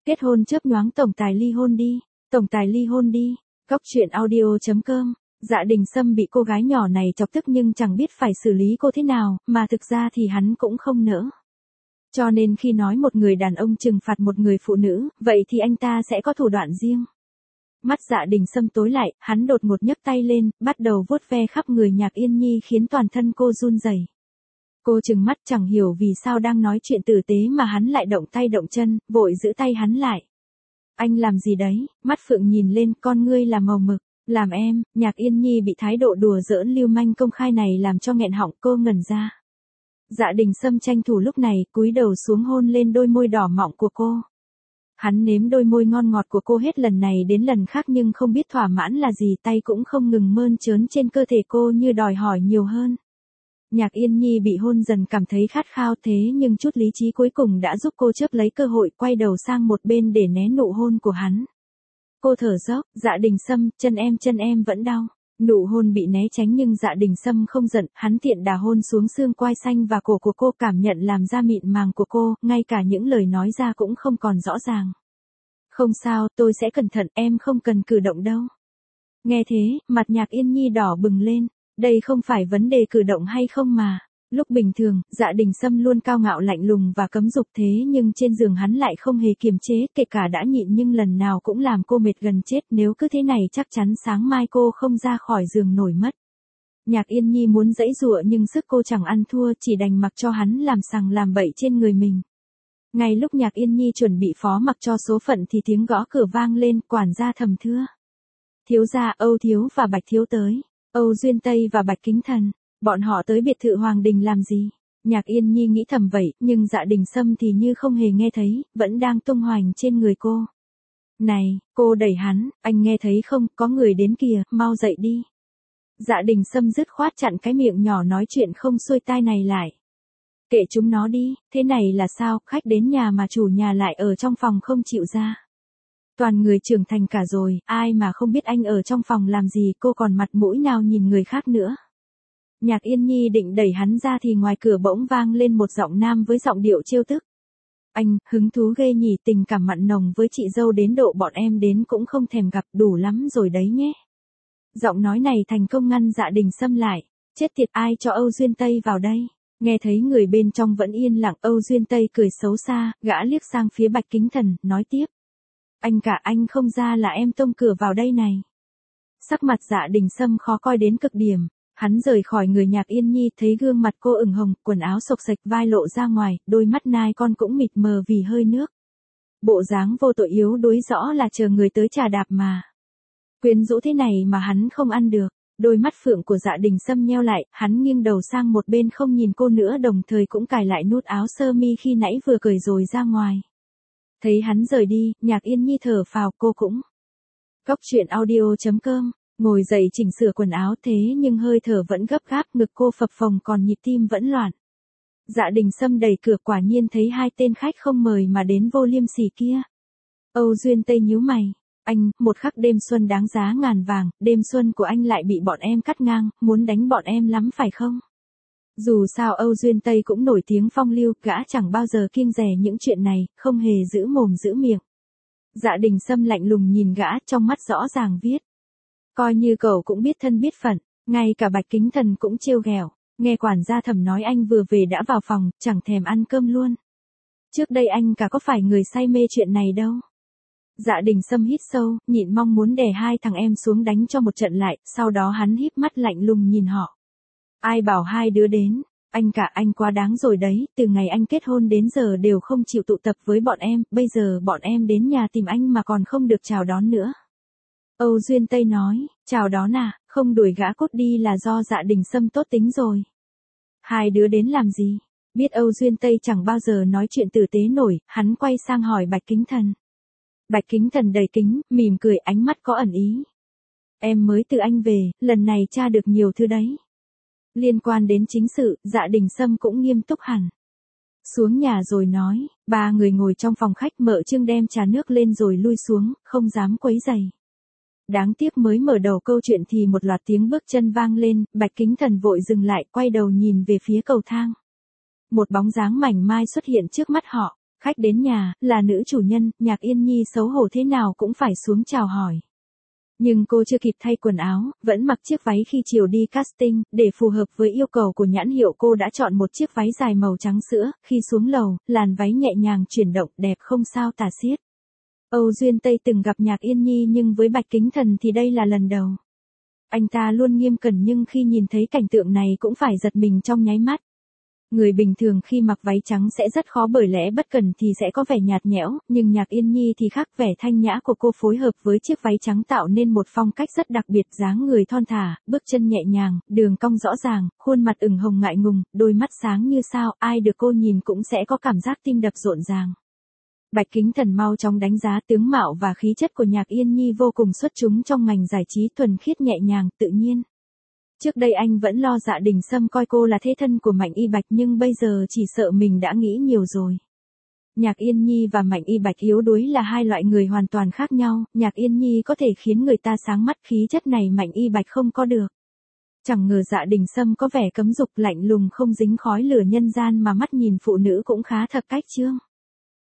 Kết hôn chớp nhoáng tổng tài ly hôn đi. Tổng tài ly hôn đi. Góc truyện audio.com. Dạ Đình Sâm bị cô gái nhỏ này chọc tức nhưng chẳng biết phải xử lý cô thế nào, mà thực ra thì hắn cũng không nỡ. Cho nên khi nói một người đàn ông trừng phạt một người phụ nữ, vậy thì anh ta sẽ có thủ đoạn riêng. Mắt Dạ Đình Sâm tối lại, hắn đột ngột nhấc tay lên, bắt đầu vuốt ve khắp người Nhạc Yên Nhi khiến toàn thân cô run rẩy. Cô trừng mắt chẳng hiểu vì sao đang nói chuyện tử tế mà hắn lại động tay động chân, vội giữ tay hắn lại. Anh làm gì đấy? Mắt Phượng nhìn lên, con ngươi là màu mực. Làm em. Nhạc Yên Nhi bị thái độ đùa giỡn lưu manh công khai này làm cho nghẹn họng, cô ngẩn ra. Dạ Đình Sâm tranh thủ lúc này, cúi đầu xuống hôn lên đôi môi đỏ mọng của cô. Hắn nếm đôi môi ngon ngọt của cô hết lần này đến lần khác nhưng không biết thỏa mãn là gì, tay cũng không ngừng mơn trớn trên cơ thể cô như đòi hỏi nhiều hơn. Nhạc Yên Nhi bị hôn dần cảm thấy khát khao thế nhưng chút lý trí cuối cùng đã giúp cô chớp lấy cơ hội quay đầu sang một bên để né nụ hôn của hắn. Cô thở dốc, Dạ Đình Sâm, chân em vẫn đau. Nụ hôn bị né tránh nhưng Dạ Đình Sâm không giận, hắn tiện đà hôn xuống xương quai xanh và cổ của cô, cảm nhận làm da mịn màng của cô, ngay cả những lời nói ra cũng không còn rõ ràng. Không sao, tôi sẽ cẩn thận, em không cần cử động đâu. Nghe thế, mặt Nhạc Yên Nhi đỏ bừng lên, đây không phải vấn đề cử động hay không mà. Lúc bình thường, Dạ Đình Sâm luôn cao ngạo lạnh lùng và cấm dục thế nhưng trên giường hắn lại không hề kiềm chế, kể cả đã nhịn nhưng lần nào cũng làm cô mệt gần chết, nếu cứ thế này chắc chắn sáng mai cô không ra khỏi giường nổi mất. Nhạc Yên Nhi muốn giãy giụa nhưng sức cô chẳng ăn thua, chỉ đành mặc cho hắn làm sằng làm bậy trên người mình. Ngay lúc Nhạc Yên Nhi chuẩn bị phó mặc cho số phận thì tiếng gõ cửa vang lên, quản gia thầm thưa. Thiếu gia, Âu thiếu và Bạch thiếu tới. Âu Duyên Tây và Bạch Kính Thần. Bọn họ tới biệt thự Hoàng Đình làm gì? Nhạc Yên Nhi nghĩ thầm vậy, nhưng Dạ Đình Sâm thì như không hề nghe thấy, vẫn đang tung hoành trên người cô. Này, cô đẩy hắn, anh nghe thấy không, có người đến kìa, mau dậy đi. Dạ Đình Sâm dứt khoát chặn cái miệng nhỏ nói chuyện không xuôi tai này lại. Kệ chúng nó đi, thế này là sao, khách đến nhà mà chủ nhà lại ở trong phòng không chịu ra. Toàn người trưởng thành cả rồi, ai mà không biết anh ở trong phòng làm gì, cô còn mặt mũi nào nhìn người khác nữa. Nhạc Yên Nhi định đẩy hắn ra thì ngoài cửa bỗng vang lên một giọng nam với giọng điệu trêu tức. Anh, hứng thú ghê nhỉ, tình cảm mặn nồng với chị dâu đến độ bọn em đến cũng không thèm gặp, đủ lắm rồi đấy nhé. Giọng nói này thành công ngăn Dạ Đình Sâm lại. Chết tiệt, ai cho Âu Duyên Tây vào đây? Nghe thấy người bên trong vẫn yên lặng, Âu Duyên Tây cười xấu xa, gã liếc sang phía Bạch Kính Thần, nói tiếp. Anh cả anh không ra là em tông cửa vào đây này. Sắc mặt Dạ Đình Sâm khó coi đến cực điểm. Hắn rời khỏi người Nhạc Yên Nhi, thấy gương mặt cô ửng hồng, quần áo xộc xệch, vai lộ ra ngoài, đôi mắt nai con cũng mịt mờ vì hơi nước. Bộ dáng vô tội yếu đuối rõ là chờ người tới trà đạp mà. Quyến rũ thế này mà hắn không ăn được. Đôi mắt phượng của Dạ Đình Sâm nheo lại, hắn nghiêng đầu sang một bên không nhìn cô nữa, đồng thời cũng cài lại nút áo sơ mi khi nãy vừa cởi rồi ra ngoài. Thấy hắn rời đi, Nhạc Yên Nhi thở phào, cô cũng. Góc truyện audio.com. Ngồi dậy chỉnh sửa quần áo thế nhưng hơi thở vẫn gấp gáp, ngực cô phập phồng còn nhịp tim vẫn loạn. Dạ Đình Sâm đẩy cửa, quả nhiên thấy hai tên khách không mời mà đến vô liêm sỉ kia. Âu Duyên Tây nhíu mày. Anh, một khắc đêm xuân đáng giá ngàn vàng, đêm xuân của anh lại bị bọn em cắt ngang, muốn đánh bọn em lắm phải không? Dù sao Âu Duyên Tây cũng nổi tiếng phong lưu, gã chẳng bao giờ kiêng dè những chuyện này, không hề giữ mồm giữ miệng. Dạ Đình Sâm lạnh lùng nhìn gã, trong mắt rõ ràng viết. Coi như cậu cũng biết thân biết phận, ngay cả Bạch Kính Thần cũng trêu ghẹo. Nghe quản gia Thẩm nói anh vừa về đã vào phòng, chẳng thèm ăn cơm luôn. Trước đây anh cả có phải người say mê chuyện này đâu. Dạ Đình Sâm hít sâu, nhịn mong muốn đè hai thằng em xuống đánh cho một trận lại, sau đó hắn híp mắt lạnh lùng nhìn họ. Ai bảo hai đứa đến, anh cả anh quá đáng rồi đấy, từ ngày anh kết hôn đến giờ đều không chịu tụ tập với bọn em, bây giờ bọn em đến nhà tìm anh mà còn không được chào đón nữa. Âu Duyên Tây nói, chào đón à, không đuổi gã cút đi là do Dạ Đình Sâm tốt tính rồi. Hai đứa đến làm gì? Biết Âu Duyên Tây chẳng bao giờ nói chuyện tử tế nổi, hắn quay sang hỏi Bạch Kính Thần. Bạch Kính Thần đầy kính, mỉm cười, ánh mắt có ẩn ý. Em mới từ Anh về, lần này tra được nhiều thứ đấy. Liên quan đến chính sự, Dạ Đình Sâm cũng nghiêm túc hẳn. Xuống nhà rồi nói, ba người ngồi trong phòng khách, Mợ Trương đem trà nước lên rồi lui xuống, không dám quấy rầy. Đáng tiếc mới mở đầu câu chuyện thì một loạt tiếng bước chân vang lên, Bạch Kính Thần vội dừng lại, quay đầu nhìn về phía cầu thang. Một bóng dáng mảnh mai xuất hiện trước mắt họ, Khách đến nhà, là nữ chủ nhân, Nhạc Yên Nhi xấu hổ thế nào cũng phải xuống chào hỏi. Nhưng cô chưa kịp thay quần áo, vẫn mặc chiếc váy khi chiều đi casting, để phù hợp với yêu cầu của nhãn hiệu cô đã chọn một chiếc váy dài màu trắng sữa, khi xuống lầu, làn váy nhẹ nhàng chuyển động đẹp không sao tả xiết. Âu Duyên Tây từng gặp Nhạc Yên Nhi nhưng với Bạch Kính Thần thì đây là lần đầu. Anh ta luôn nghiêm cẩn nhưng khi nhìn thấy cảnh tượng này cũng phải giật mình trong nháy mắt. Người bình thường khi mặc váy trắng sẽ rất khó bởi lẽ bất cần thì sẽ có vẻ nhạt nhẽo, nhưng Nhạc Yên Nhi thì khác, vẻ thanh nhã của cô phối hợp với chiếc váy trắng tạo nên một phong cách rất đặc biệt, dáng người thon thả, bước chân nhẹ nhàng, đường cong rõ ràng, khuôn mặt ửng hồng ngại ngùng, đôi mắt sáng như sao, ai được cô nhìn cũng sẽ có cảm giác tim đập rộn ràng. Bạch Kính Thần mau chóng đánh giá tướng mạo và khí chất của Nhạc Yên Nhi vô cùng xuất chúng trong ngành giải trí, thuần khiết nhẹ nhàng, tự nhiên. Trước đây anh vẫn lo Dạ Đình Sâm coi cô là thế thân của Mạnh Y Bạch nhưng bây giờ chỉ sợ mình đã nghĩ nhiều rồi. Nhạc Yên Nhi và Mạnh Y Bạch yếu đuối là hai loại người hoàn toàn khác nhau, Nhạc Yên Nhi có thể khiến người ta sáng mắt, khí chất này Mạnh Y Bạch không có được. Chẳng ngờ Dạ Đình Sâm có vẻ cấm dục, lạnh lùng không dính khói lửa nhân gian mà mắt nhìn phụ nữ cũng khá thật cách chương.